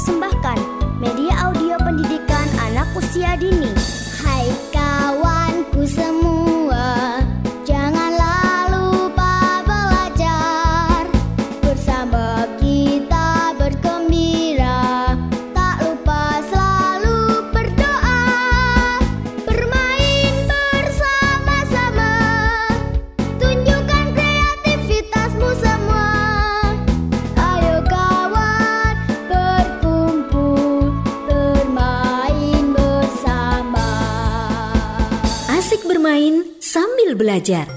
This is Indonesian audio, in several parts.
mempersembahkan media audio pendidikan anak usia dini. Hai kawanku semua, janganlah lupa belajar. Bersama kita bergembira, tak lupa selalu berdoa. Bermain bersama-sama, tunjukkan kreativitasmu semua. Ayo kawan, berkumpul, bermain bersama. Asik bermain sambil belajar.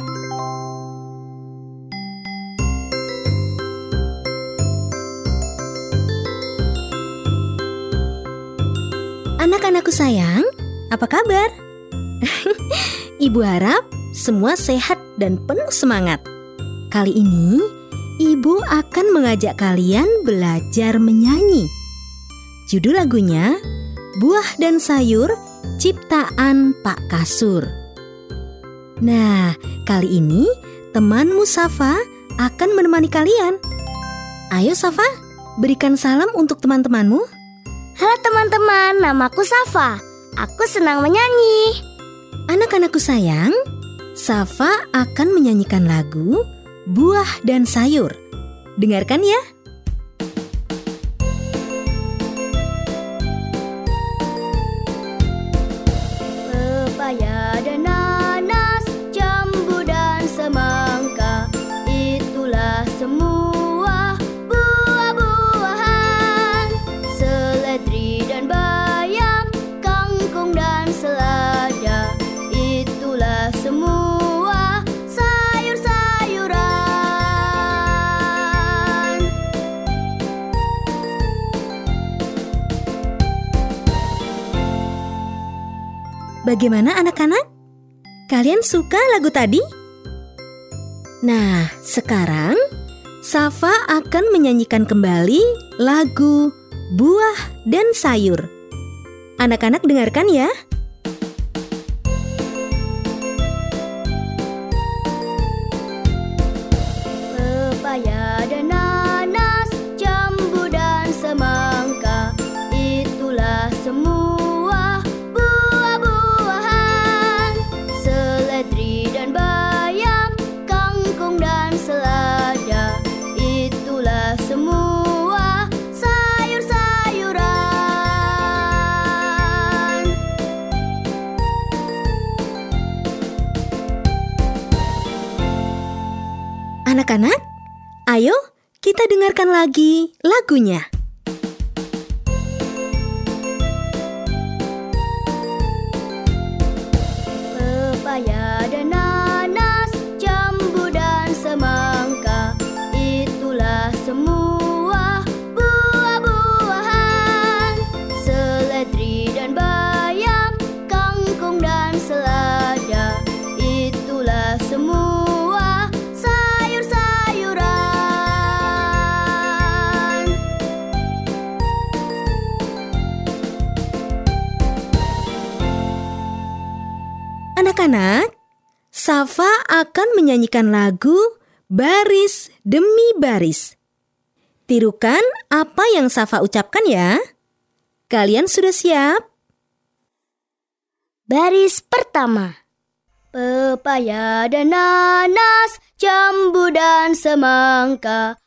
Anak-anakku sayang, apa kabar? Ibu harap semua sehat dan penuh semangat. Kali ini, Ibu akan mengajak kalian belajar menyanyi. Judul lagunya, Buah dan Sayur Ciptaan Pak Kasur. Nah, kali ini temanmu Safa akan menemani kalian. Ayo Safa, berikan salam untuk teman-temanmu. Halo teman-teman, namaku Safa. Aku senang menyanyi. Anak-anakku sayang, Safa akan menyanyikan lagu Buah dan Sayur. Dengarkan ya. Pepaya dan nanas, jambu dan semangka, itulah semua buah-buahan. Seledri dan bayam, kangkung dan selada, itulah semua sayur-sayuran. Bagaimana anak-anak? Kalian suka lagu tadi? Nah, sekarang Safa akan menyanyikan kembali lagu Buah dan Sayur. Anak-anak dengarkan ya. Pepaya dan nanas, jambu dan semangka, itulah semua buah-buahan. Seledri dan bayam, kangkung dan selada, itulah semua sayur-sayuran. Anak-anak, ayo kita dengarkan lagi lagunya. Pepaya dan nanas, jambu dan semangka, itulah semua buah-buahan. Seledri dan bayam, kangkung dan selada, itulah semua sayur-sayuran. Anak-anak, Safa akan menyanyikan lagu Baris Demi Baris. Tirukan apa yang Safa ucapkan ya. Kalian sudah siap? Baris pertama. Pepaya dan nanas, jambu dan semangka,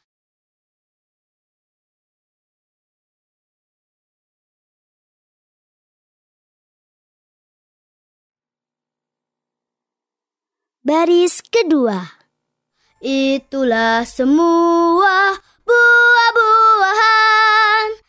baris kedua. Itulah semua buah-buahan.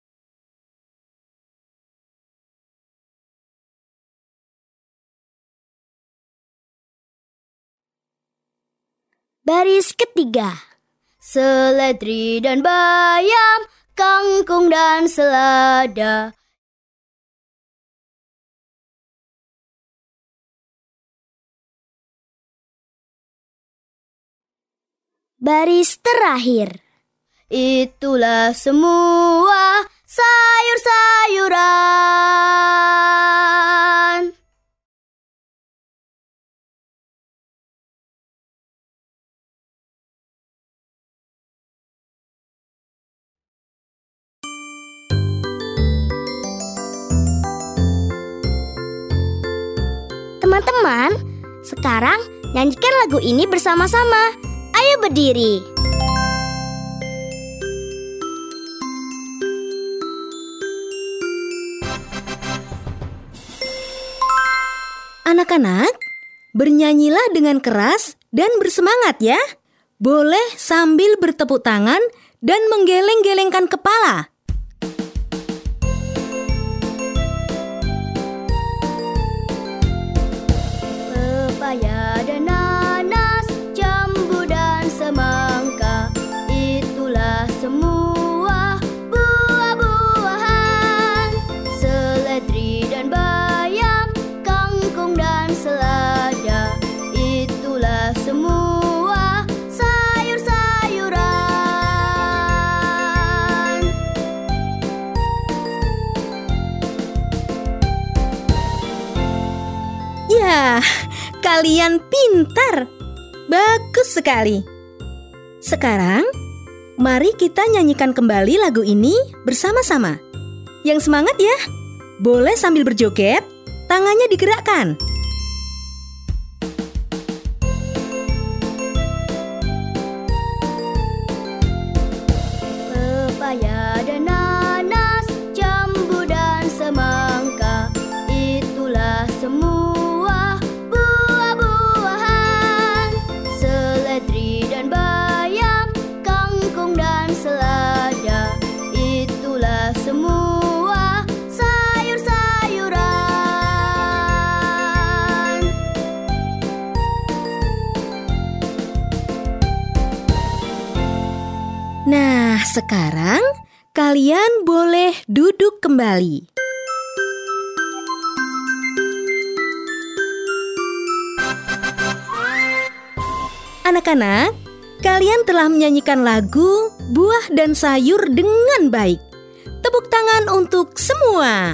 Baris ketiga. Seledri dan bayam, kangkung dan selada, baris terakhir. Itulah semua sayur-sayuran. Teman-teman, sekarang nyanyikan lagu ini bersama-sama. Ayo berdiri. Anak-anak, bernyanyilah dengan keras dan bersemangat ya. Boleh sambil bertepuk tangan dan menggeleng-gelengkan kepala. Pepaya dan nanas, jambu dan semangka, itulah semua buah-buahan. Seledri dan bayam, kangkung dan selada, itulah semua sayur-sayuran. Ya, kalian pintar. Bagus sekali. Sekarang, mari kita nyanyikan kembali lagu ini bersama-sama. Yang semangat ya. Boleh sambil berjoget, tangannya digerakkan. Pepaya dan nanas, jambu dan semangka, itulah semua buah-buahan. Seledri dan bayam, kangkung dan selada, itulah semua sayur-sayuran. Nah, sekarang kalian boleh duduk kembali. Anak-anak, kalian telah menyanyikan lagu Buah dan Sayur dengan baik. Tepuk tangan untuk semua.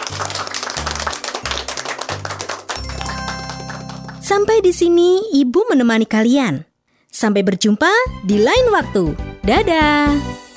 Sampai di sini Ibu menemani kalian. Sampai berjumpa di lain waktu. Dadah!